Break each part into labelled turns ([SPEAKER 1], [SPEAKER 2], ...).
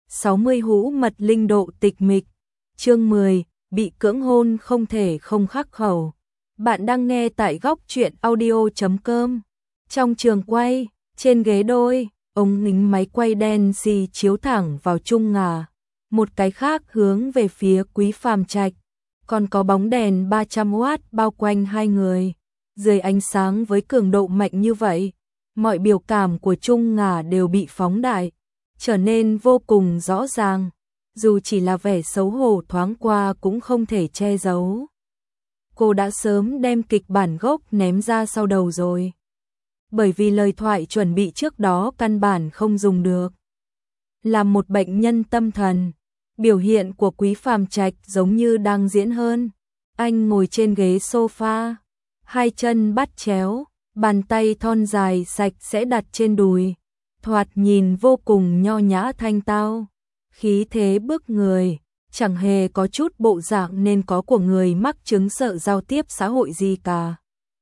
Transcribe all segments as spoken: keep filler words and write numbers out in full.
[SPEAKER 1] sáu mươi hũ mật linh độ tịch mịch. Chương mười, bị cưỡng hôn không thể không khắc khẩu. Bạn đang nghe tại góc truyện audio chấm com. Trong trường quay, trên ghế đôi, ống kính máy quay đen xì chiếu thẳng vào Trung Ngà, một cái khác hướng về phía Quý Phàm Trạch, còn có bóng đèn ba trăm oát bao quanh hai người. Dưới ánh sáng với cường độ mạnh như vậy, mọi biểu cảm của Trung Ngà đều bị phóng đại, trở nên vô cùng rõ ràng, dù chỉ là vẻ xấu hổ thoáng qua cũng không thể che giấu. Cô đã sớm đem kịch bản gốc ném ra sau đầu rồi, bởi vì lời thoại chuẩn bị trước đó căn bản không dùng được. Làm một bệnh nhân tâm thần, biểu hiện của Quý Phàm Trạch giống như đang diễn hơn. Anh ngồi trên ghế sofa, hai chân bắt chéo, bàn tay thon dài sạch sẽ đặt trên đùi, thoạt nhìn vô cùng nho nhã thanh tao, khí thế bức người, chẳng hề có chút bộ dạng nên có của người mắc chứng sợ giao tiếp xã hội gì cả.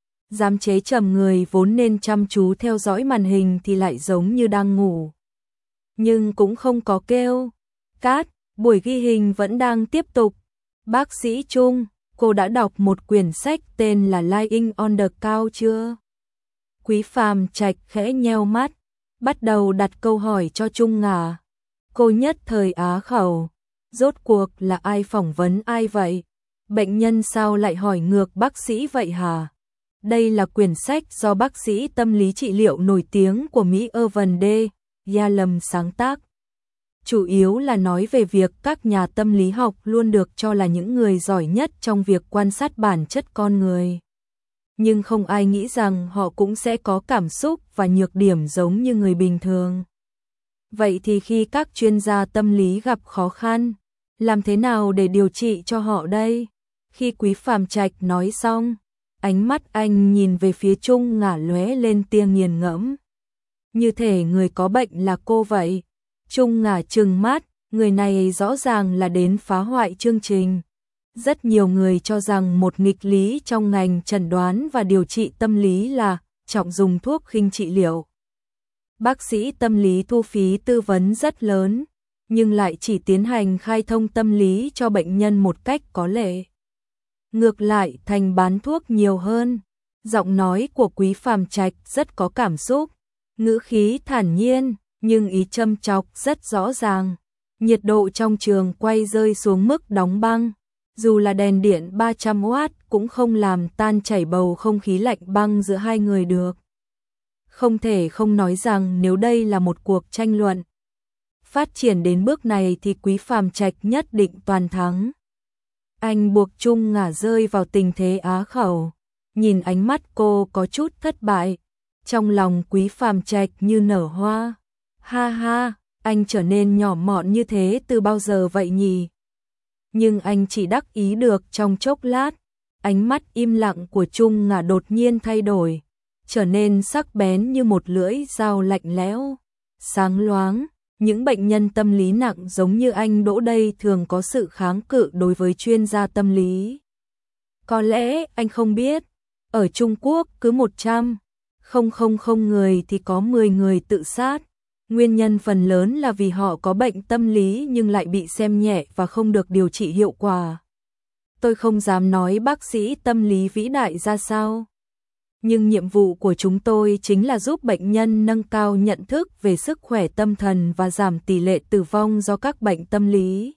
[SPEAKER 1] Dám chế trầm người vốn nên chăm chú theo dõi màn hình thì lại giống như đang ngủ. Nhưng cũng không có kêu cát, buổi ghi hình vẫn đang tiếp tục. Bác sĩ Trung, cô đã đọc một quyển sách tên là Lying on the Couch chưa? Quý Phàm Trạch khẽ nheo mắt, bắt đầu đặt câu hỏi cho Trung Ngà. Cô nhất thời á khẩu, rốt cuộc là ai phỏng vấn ai vậy? Bệnh nhân sao lại hỏi ngược bác sĩ vậy hả? Đây là quyển sách do bác sĩ tâm lý trị liệu nổi tiếng của Mỹ Irvin D. Yalom sáng tác. Chủ yếu là nói về việc các nhà tâm lý học luôn được cho là những người giỏi nhất trong việc quan sát bản chất con người. Nhưng không ai nghĩ rằng họ cũng sẽ có cảm xúc và nhược điểm giống như người bình thường. Vậy thì khi các chuyên gia tâm lý gặp khó khăn, làm thế nào để điều trị cho họ đây? Khi Quý Phàm Trạch nói xong, ánh mắt anh nhìn về phía Trung Ngà lóe lên tia nghiền ngẫm. Như thể người có bệnh là cô vậy. Trung Ngà trừng mắt, người này rõ ràng là đến phá hoại chương trình. Rất nhiều người cho rằng một nghịch lý trong ngành chẩn đoán và điều trị tâm lý là trọng dùng thuốc khinh trị liệu. Bác sĩ tâm lý thu phí tư vấn rất lớn, nhưng lại chỉ tiến hành khai thông tâm lý cho bệnh nhân một cách có lệ. Ngược lại thành bán thuốc nhiều hơn. Giọng nói của Quý Phàm Trạch rất có cảm xúc, ngữ khí thản nhiên, nhưng ý châm chọc rất rõ ràng. Nhiệt độ trong trường quay rơi xuống mức đóng băng, dù là đèn điện ba trăm oát cũng không làm tan chảy bầu không khí lạnh băng giữa hai người được. Không thể không nói rằng nếu đây là một cuộc tranh luận phát triển đến bước này thì Quý Phàm Trạch nhất định toàn thắng. Anh buộc Trung Ngà rơi vào tình thế á khẩu, nhìn ánh mắt cô có chút thất bại, trong lòng Quý Phàm Trạch như nở hoa. Ha ha, anh trở nên nhỏ mọn như thế từ bao giờ vậy nhỉ? Nhưng anh chỉ đắc ý được trong chốc lát, ánh mắt im lặng của Trung Ngà đột nhiên thay đổi, trở nên sắc bén như một lưỡi dao lạnh lẽo, sáng loáng. Những bệnh nhân tâm lý nặng giống như anh Đỗ đây thường có sự kháng cự đối với chuyên gia tâm lý. Có lẽ anh không biết, ở Trung Quốc cứ một trăm nghìn người thì có mười người tự sát. Nguyên nhân phần lớn là vì họ có bệnh tâm lý nhưng lại bị xem nhẹ và không được điều trị hiệu quả. Tôi không dám nói bác sĩ tâm lý vĩ đại ra sao, nhưng nhiệm vụ của chúng tôi chính là giúp bệnh nhân nâng cao nhận thức về sức khỏe tâm thần và giảm tỷ lệ tử vong do các bệnh tâm lý.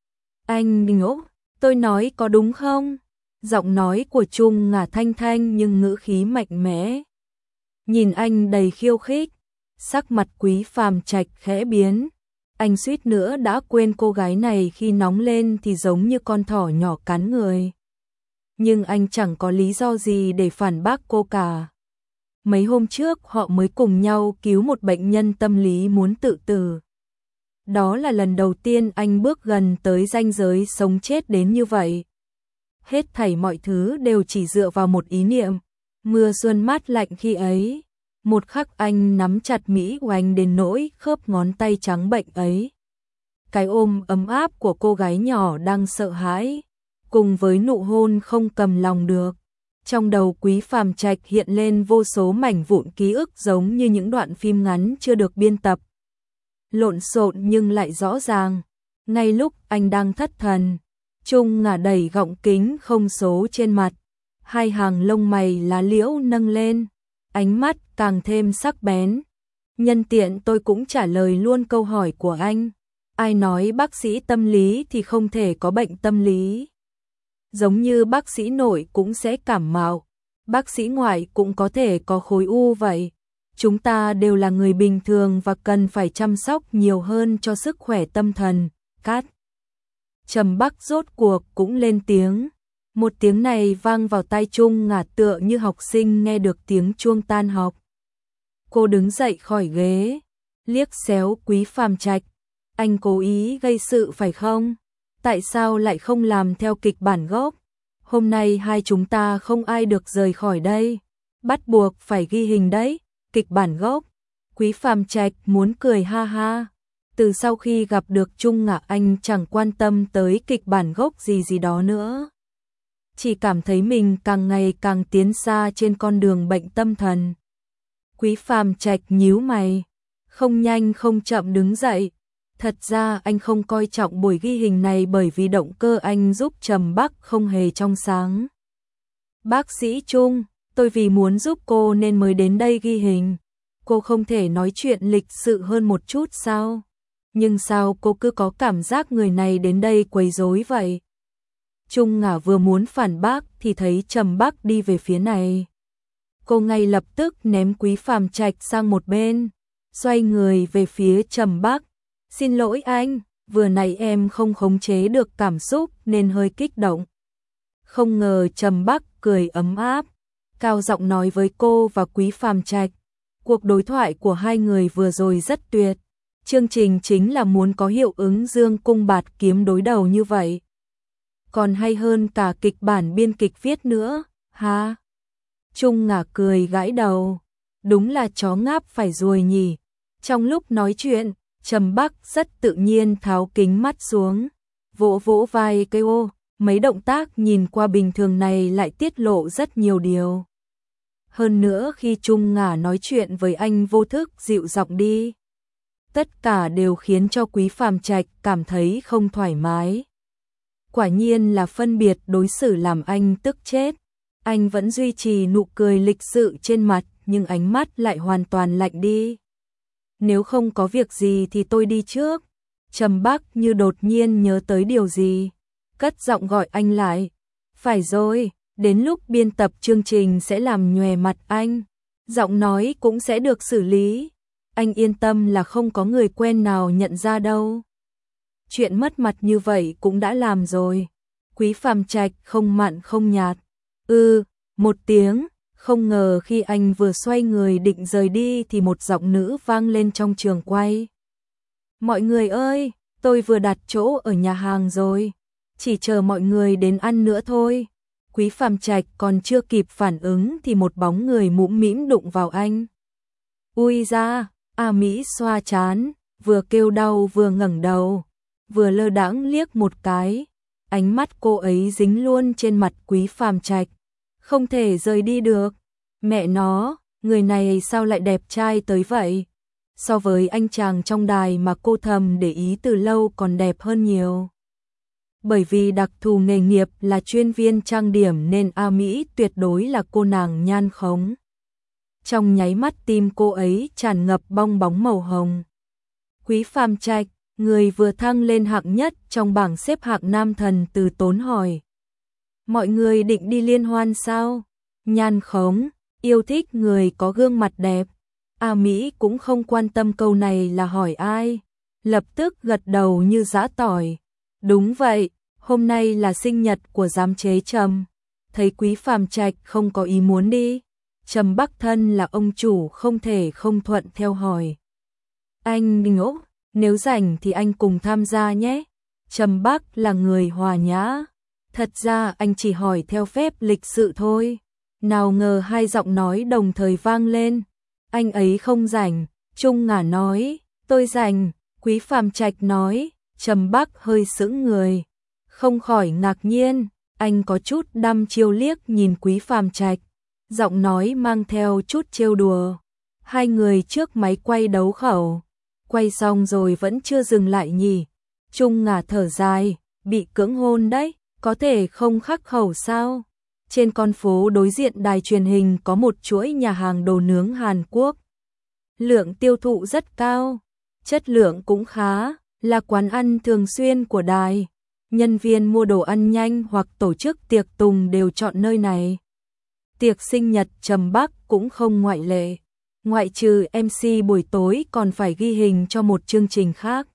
[SPEAKER 1] Anh ngốc, tôi nói có đúng không? Giọng nói của Trung Ngà thanh thanh nhưng ngữ khí mạnh mẽ. Nhìn anh đầy khiêu khích, sắc mặt Quý Phàm Trạch khẽ biến. Anh suýt nữa đã quên cô gái này khi nóng lên thì giống như con thỏ nhỏ cắn người. Nhưng anh chẳng có lý do gì để phản bác cô cả. Mấy hôm trước họ mới cùng nhau cứu một bệnh nhân tâm lý muốn tự tử. Đó là lần đầu tiên anh bước gần tới ranh giới sống chết đến như vậy. Hết thảy mọi thứ đều chỉ dựa vào một ý niệm. Mưa xuân mát lạnh khi ấy. Một khắc anh nắm chặt Mỹ Oanh đến nỗi khớp ngón tay trắng bệnh ấy. Cái ôm ấm áp của cô gái nhỏ đang sợ hãi, cùng với nụ hôn không cầm lòng được. Trong đầu Quý Phàm Trạch hiện lên vô số mảnh vụn ký ức giống như những đoạn phim ngắn chưa được biên tập. lộn xộn nhưng lại rõ ràng. Ngay lúc anh đang thất thần, Trung Ngả đẩy gọng kính không số trên mặt, hai hàng lông mày lá liễu nâng lên, ánh mắt càng thêm sắc bén. Nhân tiện tôi cũng trả lời luôn câu hỏi của anh. Ai nói bác sĩ tâm lý thì không thể có bệnh tâm lý? Giống như bác sĩ nội cũng sẽ cảm mạo, bác sĩ ngoại cũng có thể có khối u vậy. Chúng ta đều là người bình thường và cần phải chăm sóc nhiều hơn cho sức khỏe tâm thần. Cát. Trầm Bắc rốt cuộc cũng lên tiếng. Một tiếng này vang vào tai Trung Ngả tựa như học sinh nghe được tiếng chuông tan học. Cô đứng dậy khỏi ghế, liếc xéo Quý Phàm Trạch. Anh cố ý gây sự phải không? Tại sao lại không làm theo kịch bản gốc? Hôm nay hai chúng ta không ai được rời khỏi đây. Bắt buộc phải ghi hình đấy. Kịch bản gốc. Quý Phàm Trạch muốn cười ha ha. Từ sau khi gặp được Trung Ngả anh chẳng quan tâm tới kịch bản gốc gì gì đó nữa. Chỉ cảm thấy mình càng ngày càng tiến xa trên con đường bệnh tâm thần. Quý Phàm Trạch nhíu mày, không nhanh không chậm đứng dậy. Thật ra anh không coi trọng buổi ghi hình này bởi vì động cơ anh giúp Trầm Bắc không hề trong sáng. Bác sĩ Trung, tôi vì muốn giúp cô nên mới đến đây ghi hình. Cô không thể nói chuyện lịch sự hơn một chút sao? Nhưng sao cô cứ có cảm giác người này đến đây quấy rối vậy? Trung Ngả vừa muốn phản bác thì thấy Trầm Bắc đi về phía này. Cô ngay lập tức ném Quý Phàm Trạch sang một bên, xoay người về phía Trầm Bắc. Xin lỗi anh, vừa nãy em không khống chế được cảm xúc nên hơi kích động. Không ngờ Trầm Bắc cười ấm áp, cao giọng nói với cô và Quý Phàm Trạch. Cuộc đối thoại của hai người vừa rồi rất tuyệt. Chương trình chính là muốn có hiệu ứng dương cung bạt kiếm đối đầu như vậy. Còn hay hơn cả kịch bản biên kịch viết nữa, ha? Trung Ngả cười gãi đầu. Đúng là chó ngáp phải ruồi nhỉ. Trong lúc nói chuyện, Trầm Bắc rất tự nhiên tháo kính mắt xuống, vỗ vỗ vai cây ô. Mấy động tác nhìn qua bình thường này lại tiết lộ rất nhiều điều. Hơn nữa khi Trung Ngả nói chuyện với anh vô thức dịu giọng đi, tất cả đều khiến cho Quý Phàm Trạch cảm thấy không thoải mái. Quả nhiên là phân biệt đối xử làm anh tức chết. Anh vẫn duy trì nụ cười lịch sự trên mặt nhưng ánh mắt lại hoàn toàn lạnh đi. Nếu không có việc gì thì tôi đi trước. Trầm Bắc như đột nhiên nhớ tới điều gì, cất giọng gọi anh lại. Phải rồi, đến lúc biên tập chương trình sẽ làm nhòe mặt anh. Giọng nói cũng sẽ được xử lý. Anh yên tâm là không có người quen nào nhận ra đâu. Chuyện mất mặt như vậy cũng đã làm rồi. Quý Phàm Trạch không mặn không nhạt. Ừ, một tiếng. Không ngờ khi anh vừa xoay người định rời đi thì một giọng nữ vang lên trong trường quay. Mọi người ơi, tôi vừa đặt chỗ ở nhà hàng rồi. Chỉ chờ mọi người đến ăn nữa thôi. Quý Phàm Trạch còn chưa kịp phản ứng thì một bóng người mũm mĩm đụng vào anh. Ui da, A Mỹ xoa chán, vừa kêu đau vừa ngẩng đầu, vừa lơ đãng liếc một cái. Ánh mắt cô ấy dính luôn trên mặt Quý Phàm Trạch, không thể rời đi được. Mẹ nó, người này sao lại đẹp trai tới vậy? So với anh chàng trong đài mà cô thầm để ý từ lâu còn đẹp hơn nhiều. Bởi vì đặc thù nghề nghiệp là chuyên viên trang điểm nên A Mỹ tuyệt đối là cô nàng nhan khống. Trong nháy mắt tim cô ấy tràn ngập bong bóng màu hồng. Quý Phàm Trạch, người vừa thăng lên hạng nhất trong bảng xếp hạng nam thần từ tốn hỏi. Mọi người định đi liên hoan sao? Nhan khống, yêu thích người có gương mặt đẹp. A Mỹ cũng không quan tâm câu này là hỏi ai. Lập tức gật đầu như giã tỏi. Đúng vậy, hôm nay là sinh nhật của giám chế Trầm. Thấy Quý Phàm Trạch không có ý muốn đi, Trầm Bắc thân là ông chủ không thể không thuận theo hỏi. Anh Đinh Ốc, nếu rảnh thì anh cùng tham gia nhé. Trầm Bắc là người hòa nhã. Thật ra anh chỉ hỏi theo phép lịch sự thôi. Nào ngờ hai giọng nói đồng thời vang lên. Anh ấy không rảnh. Trung Ngả nói, tôi rảnh. Quý Phàm Trạch nói. Trầm Bắc hơi sững người, không khỏi ngạc nhiên. Anh có chút đăm chiêu liếc nhìn Quý Phàm Trạch, giọng nói mang theo chút trêu đùa. Hai người trước máy quay đấu khẩu, Quay xong rồi vẫn chưa dừng lại nhỉ? Trung Ngà thở dài, bị cưỡng hôn đấy, có thể không khắc khẩu sao? Trên con phố đối diện đài truyền hình có một chuỗi nhà hàng đồ nướng Hàn Quốc. Lượng tiêu thụ rất cao, chất lượng cũng khá, là quán ăn thường xuyên của đài. Nhân viên mua đồ ăn nhanh hoặc tổ chức tiệc tùng đều chọn nơi này. Tiệc sinh nhật Trầm Bắc cũng không ngoại lệ. Ngoại trừ em xê buổi tối còn phải ghi hình cho một chương trình khác.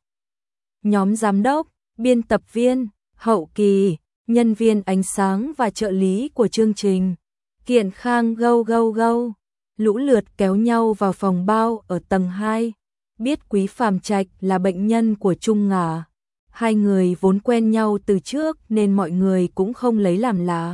[SPEAKER 1] Nhóm giám đốc, biên tập viên, hậu kỳ, nhân viên ánh sáng và trợ lý của chương trình, kiện khang gâu gâu gâu, lũ lượt kéo nhau vào phòng bao ở tầng hai. Biết Quý Phàm Trạch là bệnh nhân của Trung Ngà. Hai người vốn quen nhau từ trước nên mọi người cũng không lấy làm lạ.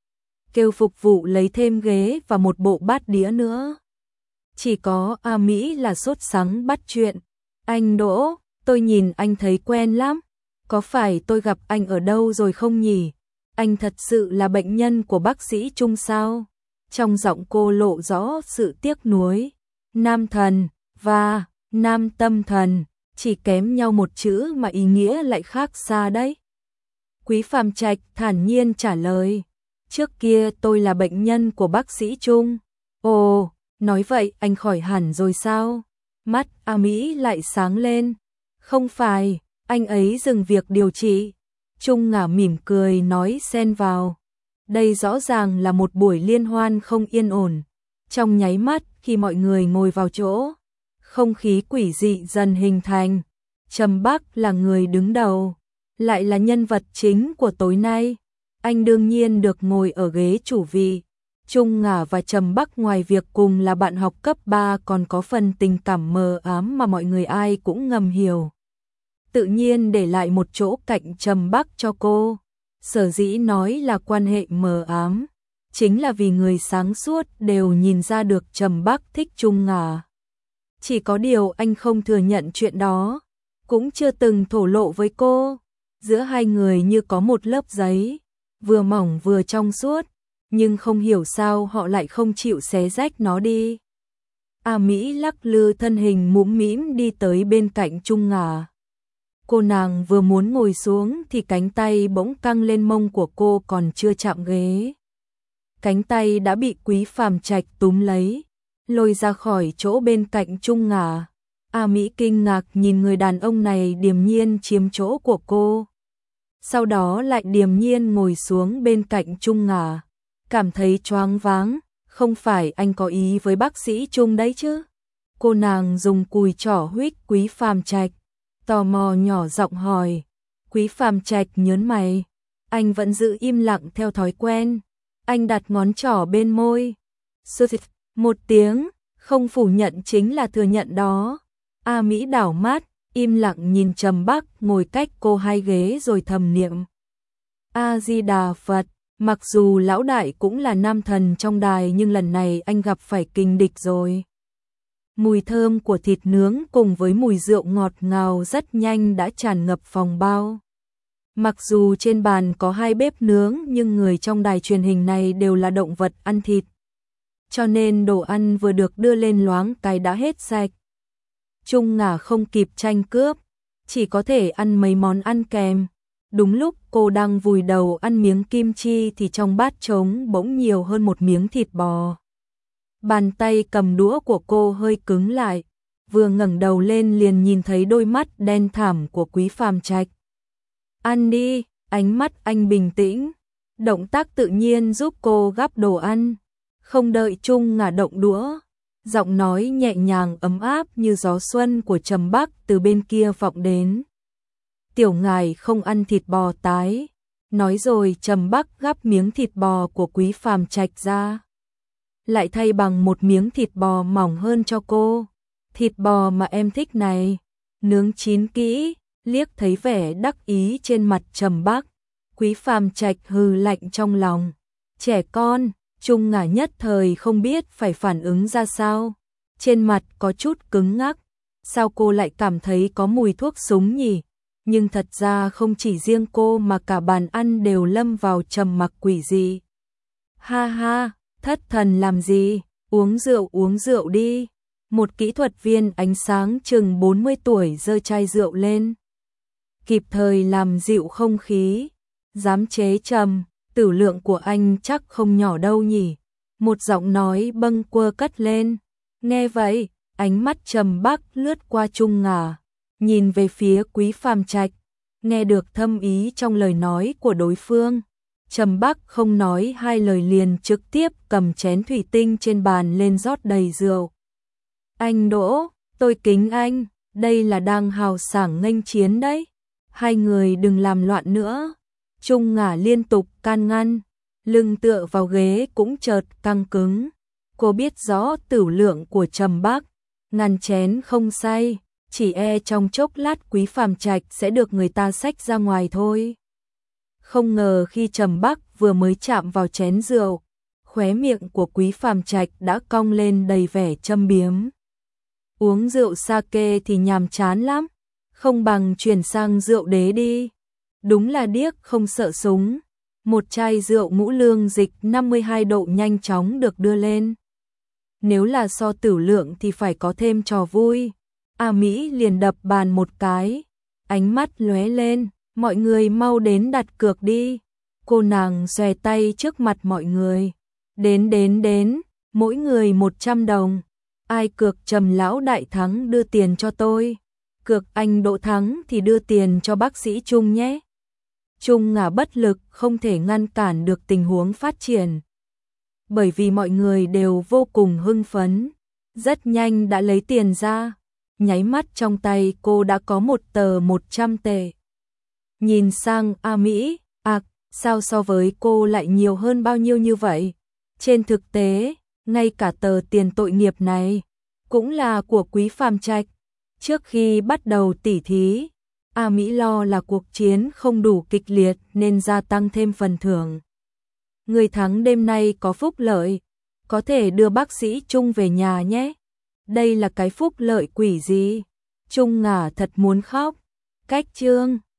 [SPEAKER 1] Kêu phục vụ lấy thêm ghế và một bộ bát đĩa nữa. Chỉ có A Mỹ là sốt sắng bắt chuyện. Anh Đỗ, tôi nhìn anh thấy quen lắm. Có phải tôi gặp anh ở đâu rồi không nhỉ? Anh thật sự là bệnh nhân của bác sĩ Trung sao? Trong giọng cô lộ rõ sự tiếc nuối. Nam thần và nam tâm thần, chỉ kém nhau một chữ mà ý nghĩa lại khác xa đấy. Quý Phàm Trạch thản nhiên trả lời. Trước kia tôi là bệnh nhân của bác sĩ Trung. Ồ, nói vậy anh khỏi hẳn rồi sao? Mắt A Mỹ lại sáng lên. Không phải, anh ấy dừng việc điều trị. Trung Ngà mỉm cười nói xen vào. Đây rõ ràng là một buổi liên hoan không yên ổn. Trong nháy mắt khi mọi người ngồi vào chỗ, không khí quỷ dị dần hình thành. Trầm Bắc là người đứng đầu, lại là nhân vật chính của tối nay. Anh đương nhiên được ngồi ở ghế chủ vị. Trung Ngà và Trầm Bắc ngoài việc cùng là bạn học cấp ba còn có phần tình cảm mờ ám mà mọi người ai cũng ngầm hiểu. Tự nhiên để lại một chỗ cạnh Trầm Bắc cho cô. Sở dĩ nói là quan hệ mờ ám, chính là vì người sáng suốt đều nhìn ra được Trầm Bắc thích Trung Ngà. Chỉ có điều anh không thừa nhận chuyện đó, cũng chưa từng thổ lộ với cô. Giữa hai người như có một lớp giấy, vừa mỏng vừa trong suốt, nhưng không hiểu sao họ lại không chịu xé rách nó đi. A Mỹ lắc lư thân hình mũm mĩm đi tới bên cạnh Trung Ngà. Cô nàng vừa muốn ngồi xuống thì cánh tay bỗng căng lên mông của cô còn chưa chạm ghế. Cánh tay đã bị Quý Phàm Trạch túm lấy, lôi ra khỏi chỗ bên cạnh Trung Ngà. A Mỹ kinh ngạc nhìn người đàn ông này điềm nhiên chiếm chỗ của cô. Sau đó lại điềm nhiên ngồi xuống bên cạnh Trung Ngà. Cảm thấy choáng váng, không phải anh có ý với bác sĩ Trung đấy chứ? Cô nàng dùng cùi trỏ huých Quý Phàm Trạch, tò mò nhỏ giọng hỏi. Quý Phàm Trạch nhớn mày, anh vẫn giữ im lặng theo thói quen. Anh đặt ngón trỏ bên môi. Sụt một tiếng, không phủ nhận chính là thừa nhận đó. A Mỹ đảo mắt, im lặng nhìn Trầm Bắc ngồi cách cô hai ghế rồi thầm niệm. A Di Đà Phật, mặc dù lão đại cũng là nam thần trong đài nhưng lần này anh gặp phải kình địch rồi. Mùi thơm của thịt nướng cùng với mùi rượu ngọt ngào rất nhanh đã tràn ngập phòng bao. Mặc dù trên bàn có hai bếp nướng nhưng người trong đài truyền hình này đều là động vật ăn thịt. Cho nên đồ ăn vừa được đưa lên loáng cái đã hết sạch. Trung Ngà không kịp tranh cướp, chỉ có thể ăn mấy món ăn kèm. Đúng lúc cô đang vùi đầu ăn miếng kim chi thì trong bát trống bỗng nhiều hơn một miếng thịt bò. Bàn tay cầm đũa của cô hơi cứng lại, vừa ngẩng đầu lên liền nhìn thấy đôi mắt đen thẳm của Quý Phàm Trạch. Ăn đi, ánh mắt anh bình tĩnh, động tác tự nhiên giúp cô gắp đồ ăn. Không đợi Trung Ngà động đũa, giọng nói nhẹ nhàng ấm áp như gió xuân của Trầm Bắc từ bên kia vọng đến. Tiểu ngài không ăn thịt bò tái. Nói rồi Trầm Bắc gắp miếng thịt bò của Quý Phàm Trạch ra, lại thay bằng một miếng thịt bò mỏng hơn cho cô. Thịt bò mà em thích này, nướng chín kỹ. Liếc thấy vẻ đắc ý trên mặt Trầm Bắc, Quý Phàm Trạch hừ lạnh trong lòng. Trẻ con, Trung Ngà nhất thời không biết phải phản ứng ra sao. Trên mặt có chút cứng ngắc. Sao cô lại cảm thấy có mùi thuốc súng nhỉ? Nhưng thật ra không chỉ riêng cô mà cả bàn ăn đều lâm vào trầm mặc quỷ dị. Ha ha, thất thần làm gì? Uống rượu uống rượu đi. Một kỹ thuật viên ánh sáng chừng bốn mươi tuổi giơ chai rượu lên, kịp thời làm dịu không khí. Dám chế Trầm, tử lượng của anh chắc không nhỏ đâu nhỉ. Một giọng nói bâng quơ cất lên. Nghe vậy, ánh mắt Trầm Bắc lướt qua Trung Ngà, nhìn về phía Quý Phàm Trạch, nghe được thâm ý trong lời nói của đối phương. Trầm Bắc không nói hai lời liền trực tiếp cầm chén thủy tinh trên bàn lên rót đầy rượu. Anh Đỗ, tôi kính anh, đây là đang hào sảng nghênh chiến đấy. Hai người đừng làm loạn nữa. Trung Ngà liên tục can ngăn, lưng tựa vào ghế cũng chợt căng cứng. Cô biết rõ tửu lượng của Trầm Bắc, ngăn chén không say, chỉ e trong chốc lát Quý Phàm Trạch sẽ được người ta xách ra ngoài thôi. Không ngờ khi Trầm Bắc vừa mới chạm vào chén rượu, khóe miệng của Quý Phàm Trạch đã cong lên đầy vẻ châm biếm. Uống rượu sake thì nhàm chán lắm, không bằng chuyển sang rượu đế đi. Đúng là điếc không sợ súng. Một chai rượu ngũ lương dịch năm mươi hai độ nhanh chóng được đưa lên. Nếu là so tửu lượng thì phải có thêm trò vui. A Mỹ liền đập bàn một cái, ánh mắt lóe lên, mọi người mau đến đặt cược đi. Cô nàng xòe tay trước mặt mọi người. Đến đến đến, mỗi người một trăm đồng. Ai cược Trầm lão đại thắng đưa tiền cho tôi. Cược anh Đỗ thắng thì đưa tiền cho bác sĩ Trung nhé. Trung Ngà bất lực không thể ngăn cản được tình huống phát triển. Bởi vì mọi người đều vô cùng hưng phấn, rất nhanh đã lấy tiền ra. Nháy mắt trong tay cô đã có một tờ một trăm tệ. Nhìn sang A Mỹ, à, sao so với cô lại nhiều hơn bao nhiêu như vậy? Trên thực tế, ngay cả tờ tiền tội nghiệp này cũng là của Quý Phàm Trạch. Trước khi bắt đầu tỉ thí, A Mỹ lo là cuộc chiến không đủ kịch liệt nên gia tăng thêm phần thưởng. Người thắng đêm nay có phúc lợi, có thể đưa bác sĩ Trung về nhà nhé. Đây là cái phúc lợi quỷ gì? Trung Ngà thật muốn khóc. Cách chương